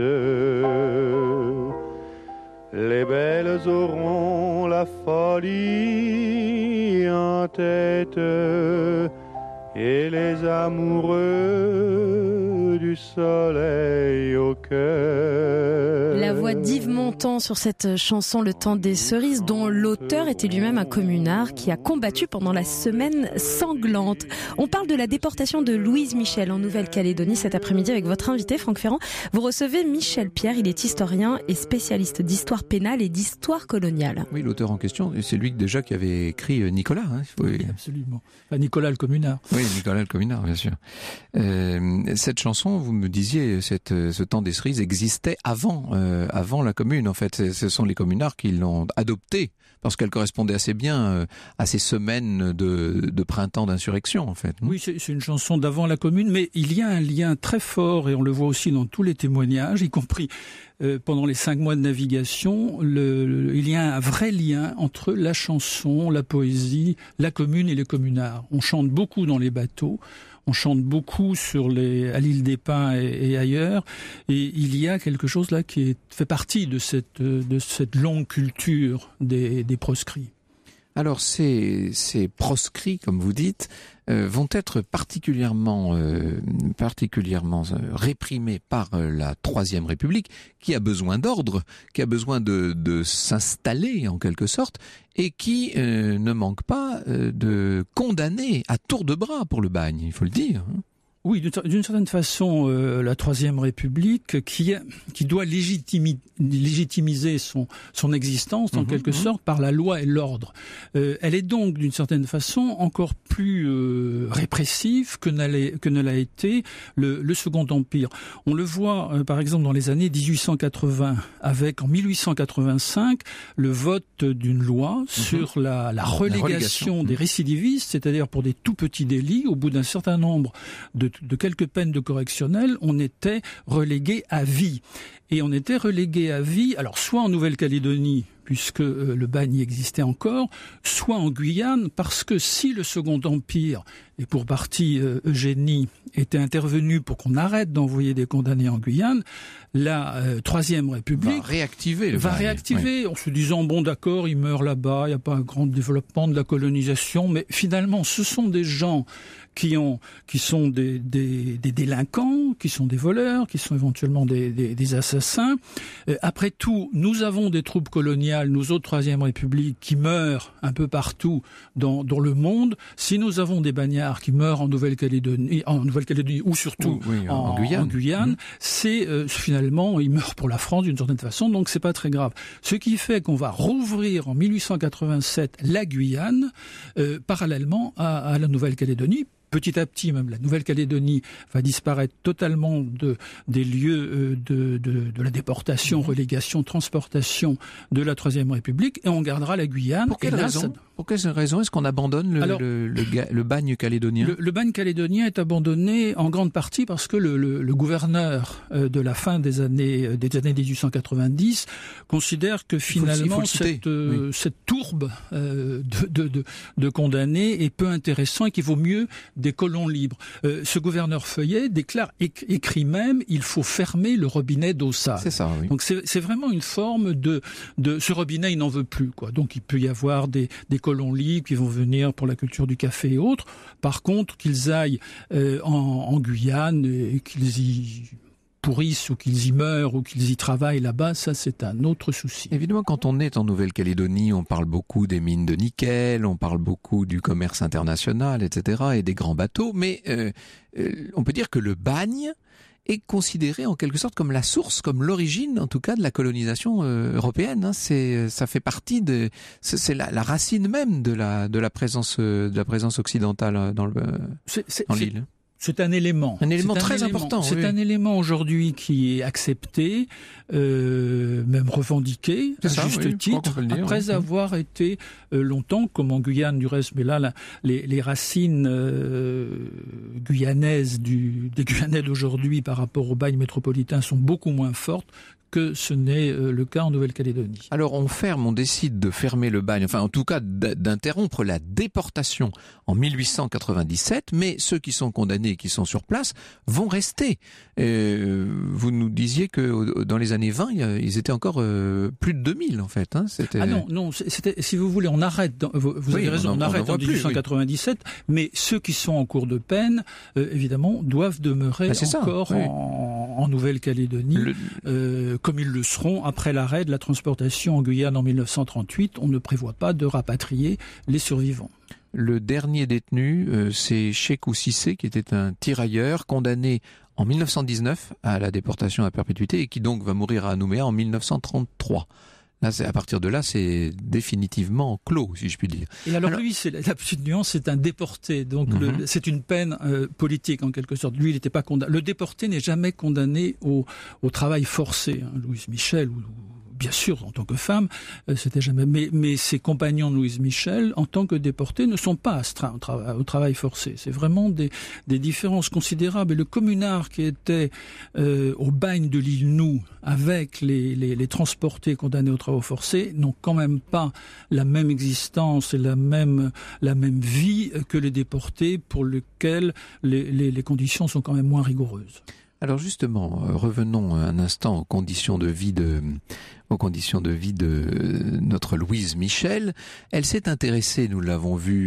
Les belles auront la folie en tête et les amoureux du soleil au cœur. La voix d'Yves Montand sur cette chanson Le temps des cerises, dont l'auteur était lui-même un communard qui a combattu pendant la semaine sanglante. On parle de la déportation de Louise Michel en Nouvelle-Calédonie cet après-midi avec votre invité Franck Ferrand. Vous recevez Michel Pierre, il est historien et spécialiste d'histoire pénale et d'histoire coloniale. Oui, l'auteur en question, c'est lui déjà qui avait écrit Nicolas. Oui, absolument. Enfin, Nicolas le communard. Oui, Nicolas le communard, bien sûr. Cette chanson, vous me disiez, ce temps des cerises existait avant la commune. En fait, ce sont les communards qui l'ont adoptée parce qu'elle correspondait assez bien à ces semaines de printemps d'insurrection, en fait. Oui, c'est une chanson d'avant la commune, mais il y a un lien très fort, et on le voit aussi dans tous les témoignages, y compris pendant les 5 mois de navigation, il y a un vrai lien entre la chanson, la poésie, la commune et les communards. On chante beaucoup dans les bateaux, on chante beaucoup à l'île des Pins et ailleurs, et il y a quelque chose là qui fait partie de cette longue culture des proscrits. Alors ces proscrits, comme vous dites, vont être particulièrement réprimés par la Troisième République, qui a besoin d'ordre, qui a besoin de s'installer en quelque sorte, et qui ne manque pas de condamner à tour de bras pour le bagne, il faut le dire. Oui, d'une certaine façon, la Troisième République qui doit légitimiser son existence en quelque sorte par la loi et l'ordre. Elle est donc d'une certaine façon encore plus répressive que ne l'a été le Second Empire. On le voit par exemple dans les années 1880 avec en 1885 le vote d'une loi sur la relégation des récidivistes, c'est-à-dire pour des tout petits délits, au bout d'un certain nombre de quelques peines de correctionnel, on était relégué à vie. Et on était relégué à vie, alors soit en Nouvelle-Calédonie, puisque le bagne existait encore, soit en Guyane, parce que si le Second Empire, et pour partie Eugénie, était intervenu pour qu'on arrête d'envoyer des condamnés en Guyane, la Troisième République va réactiver, en se disant, bon d'accord, ils meurent là-bas, il n'y a pas un grand développement de la colonisation, mais finalement, ce sont des gens qui sont des délinquants, qui sont des voleurs, qui sont éventuellement des assassins. Après tout, nous avons des troupes coloniales, nous autres Troisième République, qui meurent un peu partout dans le monde. Si nous avons des bagnards qui meurent en Nouvelle-Calédonie ou surtout en Guyane, c'est finalement ils meurent pour la France d'une certaine façon, donc c'est pas très grave. Ce qui fait qu'on va rouvrir en 1887 la Guyane parallèlement à la Nouvelle-Calédonie. Petit à petit, même la Nouvelle-Calédonie va disparaître totalement des lieux de la déportation, relégation, transportation de la Troisième République, et on gardera la Guyane. Pour quelle raison est-ce qu'on abandonne le bagne calédonien ? Le bagne calédonien est abandonné en grande partie parce que le gouverneur de la fin des années 1890 considère que finalement cette tourbe de condamnés est peu intéressant et qu'il vaut mieux des colons libres. Ce gouverneur Feuillet écrit même, il faut fermer le robinet d'eau sale. C'est ça, oui. Donc c'est vraiment une forme de ce robinet, il n'en veut plus, quoi. Donc il peut y avoir des colons libres qui vont venir pour la culture du café et autres. Par contre, qu'ils aillent en Guyane et qu'ils y pourrissent ou qu'ils y meurent ou qu'ils y travaillent là-bas, ça c'est un autre souci. Évidemment, quand on est en Nouvelle-Calédonie, on parle beaucoup des mines de nickel, on parle beaucoup du commerce international, etc. et des grands bateaux, mais on peut dire que le bagne est considéré en quelque sorte comme la source, comme l'origine en tout cas de la colonisation européenne. Ça fait partie c'est la racine même de la présence occidentale dans l'île. C'est un élément. Très important. C'est un élément aujourd'hui qui est accepté, même revendiqué, à juste titre, après avoir été longtemps, comme en Guyane du reste, mais là, les racines guyanaises des Guyanais d'aujourd'hui par rapport au bagne métropolitain sont beaucoup moins fortes que ce n'est le cas en Nouvelle-Calédonie. Alors on décide de fermer le bagne, enfin en tout cas d'interrompre la déportation en 1897, mais ceux qui sont condamnés, qui sont sur place, vont rester. Vous nous disiez que dans les années 20, ils étaient encore plus de 2000 en fait. Non, c'était, si vous voulez, on arrête, vous avez raison, on arrête en 1897, mais ceux qui sont en cours de peine, évidemment, doivent demeurer encore en Nouvelle-Calédonie, comme ils le seront après l'arrêt de la transportation en Guyane en 1938. On ne prévoit pas de rapatrier les survivants. Le dernier détenu, c'est Sékou Cissé, qui était un tirailleur condamné en 1919 à la déportation à perpétuité et qui donc va mourir à Nouméa en 1933. Là, à partir de là, c'est définitivement clos, si je puis dire. Et alors lui, c'est la petite nuance, c'est un déporté. Donc c'est une peine politique en quelque sorte. Lui, il n'était pas condamné. Le déporté n'est jamais condamné au travail forcé. Louise Michel ou bien sûr, en tant que femme, c'était jamais. Mais ses compagnons de Louise Michel, en tant que déportés, ne sont pas astreints au travail forcé. C'est vraiment des différences considérables. Et le communard qui était au bagne de l'île Nou avec les transportés condamnés aux travaux forcés n'ont quand même pas la même existence et la même vie que les déportés pour lesquels les conditions sont quand même moins rigoureuses. Alors justement, revenons un instant aux conditions de vie de notre Louise Michel. Elle s'est intéressée, nous l'avons vu,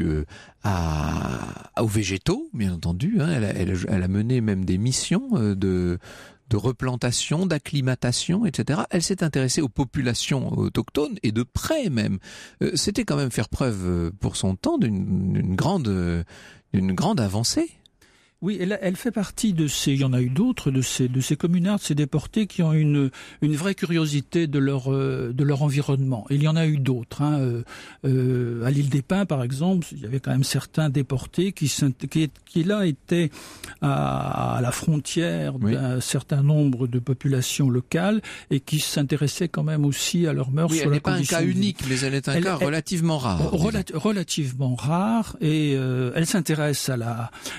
aux végétaux, bien entendu. Hein. Elle a mené même des missions de replantation, d'acclimatation, etc. Elle s'est intéressée aux populations autochtones et de près même. C'était quand même faire preuve pour son temps d'une grande avancée. Oui, elle fait partie il y en a eu d'autres, de ces communards, de ces déportés qui ont une vraie curiosité de leur environnement. Et il y en a eu d'autres. Hein. À l'île des Pins, par exemple, il y avait quand même certains déportés qui là étaient à la frontière d'un certain nombre de populations locales et qui s'intéressaient quand même aussi à leurs mœurs. Oui, elle n'est pas un cas unique, mais elle est un cas relativement rare. Relativement rare, et elle s'intéresse à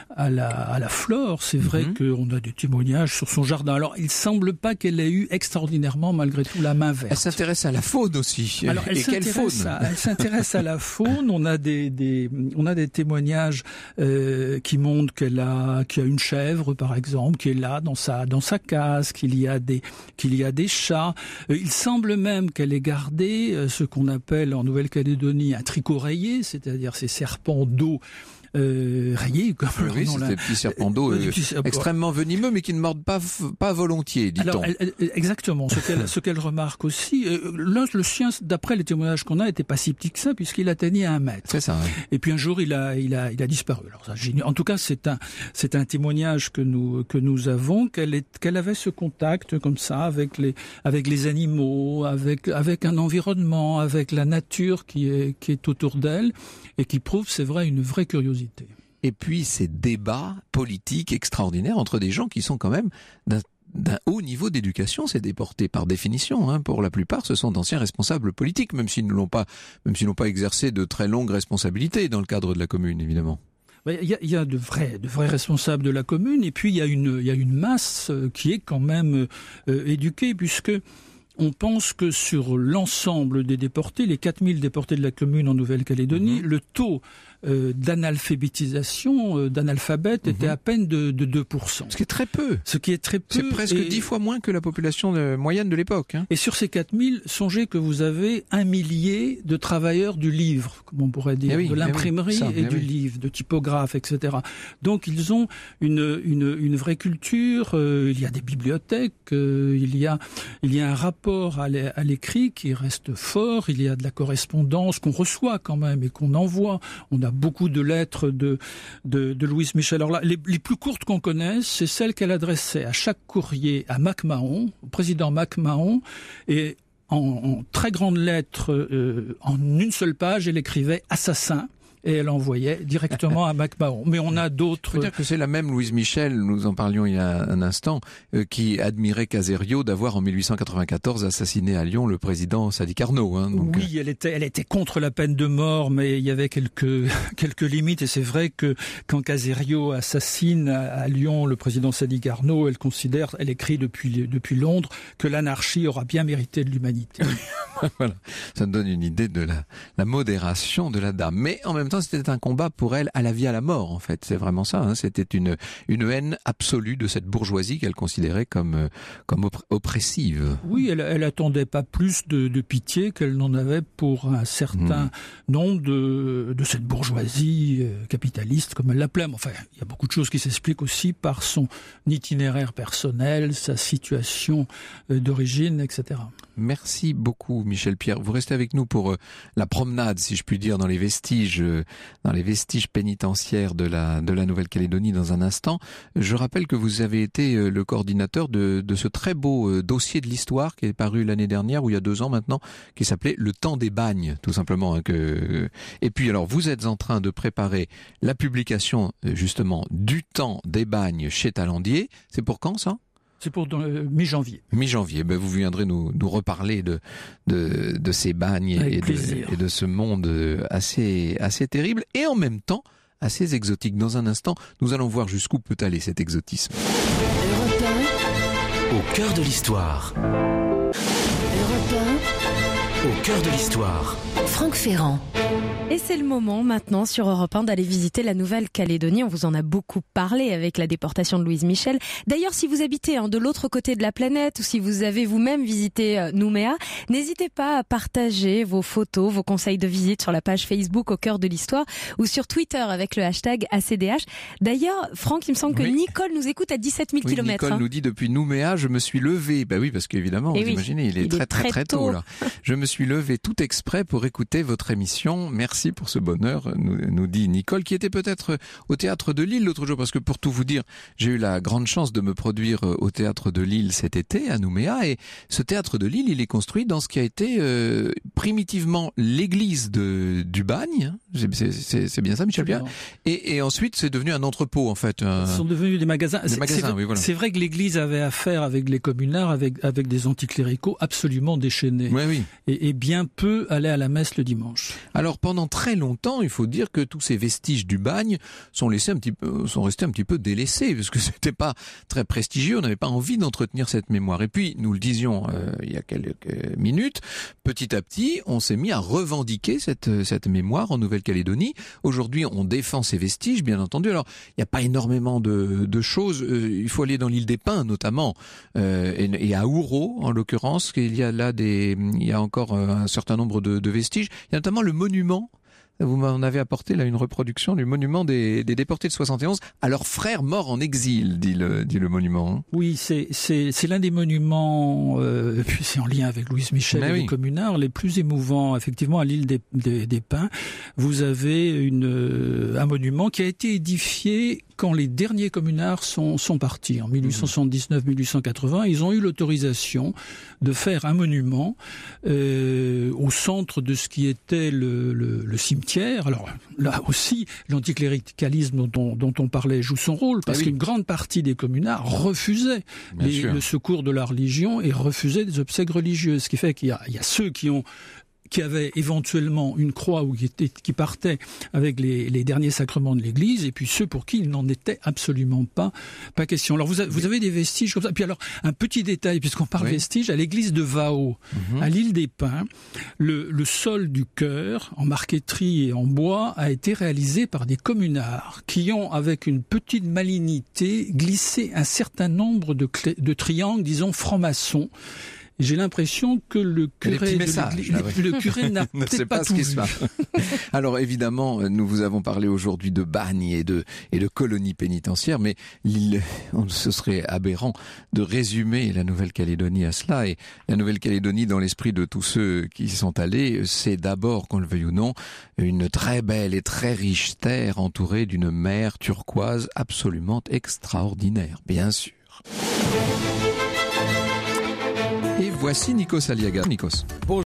la flore. C'est vrai qu'on a des témoignages sur son jardin. Alors, il semble pas qu'elle ait eu extraordinairement, malgré tout, la main verte. Elle s'intéresse à la faune aussi. Alors, elle s'intéresse à la faune. On a des témoignages qui montrent qu'il y a une chèvre, par exemple, qui est là dans sa case, qu'il y a des chats. Il semble même qu'elle ait gardé ce qu'on appelle en Nouvelle-Calédonie un tricot rayé, c'est-à-dire ces serpents d'eau rayés, comme oui, c'est des petits serpents d'eau extrêmement venimeux, mais qui ne mordent pas volontiers, dit-on. Alors, exactement. Ce qu'elle remarque aussi, le chien, d'après les témoignages qu'on a, était pas si petit que ça, puisqu'il atteignait 1 mètre. C'est ça. Oui. Et puis un jour, il a disparu. Alors ça, en tout cas, c'est un témoignage que nous avons, qu'elle avait ce contact comme ça avec les animaux, avec un environnement, avec la nature qui est autour d'elle, et qui prouve, c'est vrai, une vraie curiosité. Et puis ces débats politiques extraordinaires entre des gens qui sont quand même d'un haut niveau d'éducation. Ces déportés, par définition, hein, pour la plupart, ce sont d'anciens responsables politiques, même s'ils n'ont pas exercé de très longues responsabilités dans le cadre de la commune, évidemment. Il y a de vrais responsables de la commune, et puis il y a une masse qui est quand même éduquée, puisque on pense que sur l'ensemble des déportés, les 4000 déportés de la commune en Nouvelle-Calédonie, le taux d'analphabétisation, d'analphabètes, était à peine de 2%. Ce qui est très peu. C'est presque 10 fois moins que la population moyenne de l'époque. Hein. Et sur ces 4000, songez que vous avez 1 millier de travailleurs du livre, comme on pourrait dire, de l'imprimerie du livre, de typographes, etc. Donc ils ont une vraie culture, il y a des bibliothèques, il y a un rapport à l'écrit qui reste fort, il y a de la correspondance qu'on reçoit quand même et qu'on envoie. On a beaucoup de lettres de Louise Michel. Alors là, les plus courtes qu'on connaisse, c'est celles qu'elle adressait à chaque courrier à MacMahon, au président MacMahon, et en très grandes lettres, en une seule page, elle écrivait « assassin ». Et elle envoyait directement à MacMahon. Mais on a d'autres... Je veux dire que c'est la même Louise Michel, nous en parlions il y a un instant, qui admirait Caserio d'avoir en 1894 assassiné à Lyon le président Sadi Carnot. Hein, donc... Oui, elle était contre la peine de mort, mais il y avait quelques limites. Et c'est vrai que quand Caserio assassine à Lyon le président Sadi Carnot, elle écrit depuis Londres que l'anarchie aura bien mérité de l'humanité. Voilà, ça me donne une idée de la modération de la dame. Mais en même temps, c'était un combat pour elle à la vie à la mort, en fait. C'est vraiment ça. Hein. C'était une haine absolue de cette bourgeoisie qu'elle considérait comme oppressive. Oui, elle attendait pas plus de pitié qu'elle n'en avait pour un certain nombre de cette bourgeoisie capitaliste, comme elle l'appelait. Enfin, il y a beaucoup de choses qui s'expliquent aussi par son itinéraire personnel, sa situation d'origine, etc. Merci beaucoup, Michel Pierre. Vous restez avec nous pour la promenade, si je puis dire, dans les vestiges pénitentiaires de la Nouvelle-Calédonie dans un instant. Je rappelle que vous avez été le coordinateur de ce très beau dossier de l'histoire qui est paru l'année dernière, ou il y a 2 ans maintenant, qui s'appelait Le Temps des bagnes, tout simplement. Hein, Et puis alors, vous êtes en train de préparer la publication, justement, du Temps des bagnes chez Talandier. C'est pour quand, ça ? C'est pour mi-janvier. Mi-janvier. Ben vous viendrez nous reparler de ces bagnes et de ce monde assez terrible et en même temps assez exotique. Dans un instant, nous allons voir jusqu'où peut aller cet exotisme. Europe 1, au cœur de l'histoire. Europe 1, au cœur de l'histoire. Franck Ferrand. Et c'est le moment maintenant sur Europe 1 d'aller visiter la Nouvelle-Calédonie. On vous en a beaucoup parlé avec la déportation de Louise Michel. D'ailleurs, si vous habitez de l'autre côté de la planète ou si vous avez vous-même visité Nouméa, n'hésitez pas à partager vos photos, vos conseils de visite sur la page Facebook Au cœur de l'histoire ou sur Twitter avec le hashtag ACDH. D'ailleurs, Franck, il me semble que Nicole nous écoute à 17 000 km. Nicole nous dit depuis Nouméa, je me suis levé. Bah oui, parce qu'évidemment, vous imaginez, il est très tôt là. Je me suis levé tout exprès pour écouter votre émission. Merci pour ce bonheur, nous dit Nicole, qui était peut-être au Théâtre de Lille l'autre jour, parce que pour tout vous dire, j'ai eu la grande chance de me produire au Théâtre de Lille cet été, à Nouméa, et ce Théâtre de Lille, il est construit dans ce qui a été primitivement l'église du Bagne, c'est bien ça, Michel Pierre, et ensuite c'est devenu un entrepôt en fait. Ce sont devenus des magasins. Oui, voilà. C'est vrai que l'église avait affaire avec les communards, avec des anticléricaux absolument déchaînés, et bien peu allaient à la messe le dimanche. Alors pendant très longtemps, il faut dire que tous ces vestiges du Bagne sont restés un petit peu délaissés, parce que c'était pas très prestigieux, on n'avait pas envie d'entretenir cette mémoire. Et puis, nous le disions il y a quelques minutes, petit à petit, on s'est mis à revendiquer cette mémoire en Nouvelle-Calédonie. Aujourd'hui, on défend ces vestiges, bien entendu. Alors, il n'y a pas énormément de choses. Il faut aller dans l'île des Pins, notamment, et à Ouro, en l'occurrence, il y a encore un certain nombre de vestiges. Il y a notamment le monument. Vous m'en avez apporté là une reproduction du monument des déportés de 71 à leurs frères morts en exil, dit le monument. Oui, c'est l'un des monuments, puis c'est en lien avec Louise Michel et les communards, les plus émouvants, effectivement, à l'île des Pins. Vous avez un monument qui a été édifié quand les derniers communards sont partis, en 1879-1880, ils ont eu l'autorisation de faire un monument au centre de ce qui était le cimetière. Alors là aussi, l'anticléricalisme dont on parlait joue son rôle, parce qu'une grande partie des communards refusaient le secours de la religion et refusaient des obsèques religieuses, ce qui fait qu'il y a ceux qui avaient éventuellement une croix ou qui partaient avec les derniers sacrements de l'Église, et puis ceux pour qui il n'en était absolument pas question. Alors vous avez des vestiges comme ça. Puis alors un petit détail, puisqu'on parle vestiges, à l'église de Vao, à l'île des Pins, le sol du chœur en marqueterie et en bois a été réalisé par des communards qui ont, avec une petite malignité, glissé un certain nombre de triangles, disons francs-maçons. J'ai l'impression que le curé n'a peut-être pas tout vu. Alors évidemment, nous vous avons parlé aujourd'hui de bagne et de colonies pénitentiaires, mais ce serait aberrant de résumer la Nouvelle-Calédonie à cela. Et la Nouvelle-Calédonie, dans l'esprit de tous ceux qui y sont allés, c'est d'abord, qu'on le veuille ou non, une très belle et très riche terre entourée d'une mer turquoise absolument extraordinaire, bien sûr. Et voici Nikos Aliaga. Nikos.